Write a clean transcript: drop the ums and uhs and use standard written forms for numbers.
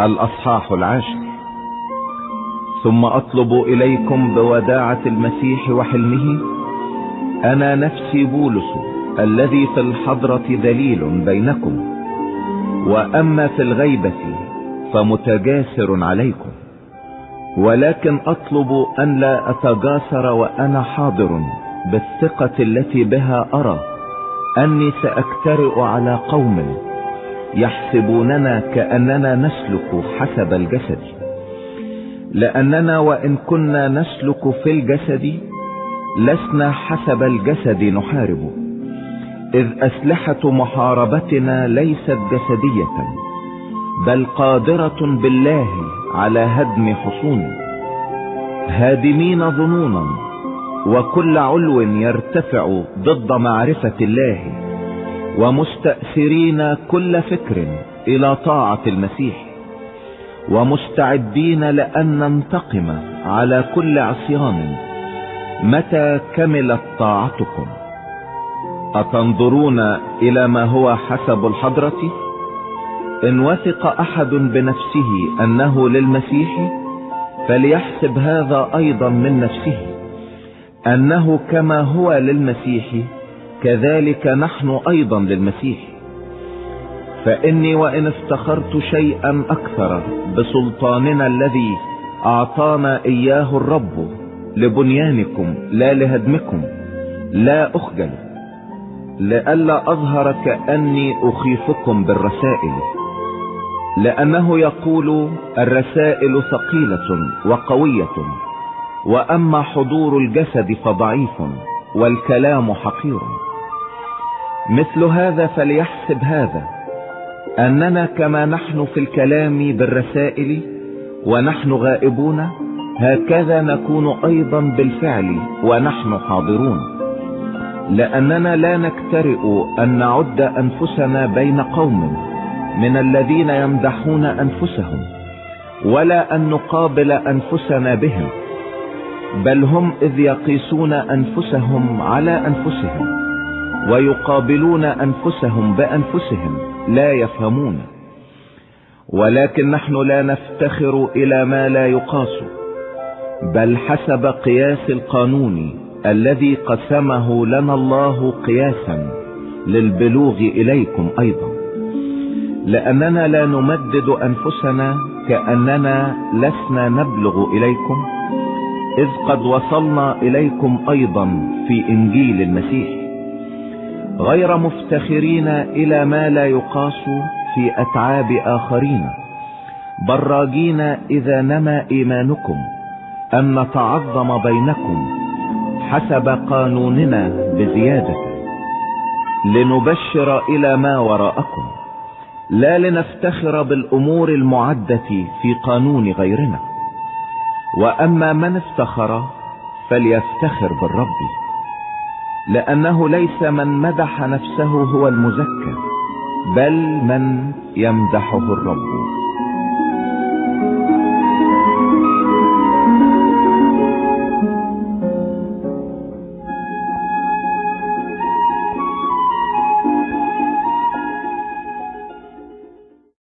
الأصحاح 10. ثم أطلب إليكم بوداعة المسيح وحلمه أنا نفسي بولس الذي في الحضرة دليل بينكم، وأما في الغيبة فمتجاسر عليكم، ولكن أطلب أن لا أتجاسر وأنا حاضر بالثقة التي بها أرى أني سأكترئ على قوم يحسبوننا كأننا نسلك حسب الجسد، لأننا وإن كنا نسلك في الجسد لسنا حسب الجسد نحارب، إذ أسلحة محاربتنا ليست جسدية بل قادرة بالله على هدم حصون، هادمين ظنونا وكل علو يرتفع ضد معرفة الله، ومستأثرين كل فكر إلى طاعة المسيح، ومستعدين لأن ننتقم على كل عصيان متى كملت طاعتكم. أتنظرون إلى ما هو حسب الحضرة؟ إن وثق أحد بنفسه أنه للمسيح فليحسب هذا أيضا من نفسه، أنه كما هو للمسيح كذلك نحن أيضا للمسيح. فإني وإن افتخرت شيئا أكثر بسلطاننا الذي أعطانا إياه الرب لبنيانكم لا لهدمكم لا أخجل، لئلا أظهر كأني أخيفكم بالرسائل، لأنه يقول الرسائل ثقيلة وقوية، وأما حضور الجسد فضعيف والكلام حقير. مثل هذا فليحسب هذا أننا كما نحن في الكلام بالرسائل ونحن غائبون هكذا نكون أيضا بالفعل ونحن حاضرون، لأننا لا نكترئ أن نعد أنفسنا بين قوم من الذين يمدحون أنفسهم، ولا أن نقابل أنفسنا بهم، بل هم إذ يقيسون أنفسهم على أنفسهم ويقابلون أنفسهم بأنفسهم لا يفهمون. ولكن نحن لا نفتخر إلى ما لا يقاس، بل حسب قياس القانون الذي قسمه لنا الله قياسا للبلوغ إليكم أيضا، لأننا لا نمدد أنفسنا كأننا لسنا نبلغ إليكم، إذ قد وصلنا إليكم أيضا في إنجيل المسيح، غير مفتخرين إلى ما لا يقاس في أتعاب آخرين، بل راجين إذا نما إيمانكم أن نتعظم بينكم حسب قانوننا بزيادة، لنبشر إلى ما وراءكم، لا لنفتخر بالأمور المعدة في قانون غيرنا. وأما من افتخر فليفتخر بالرب، لأنه ليس من مدح نفسه هو المزكى، بل من يمدحه الرب.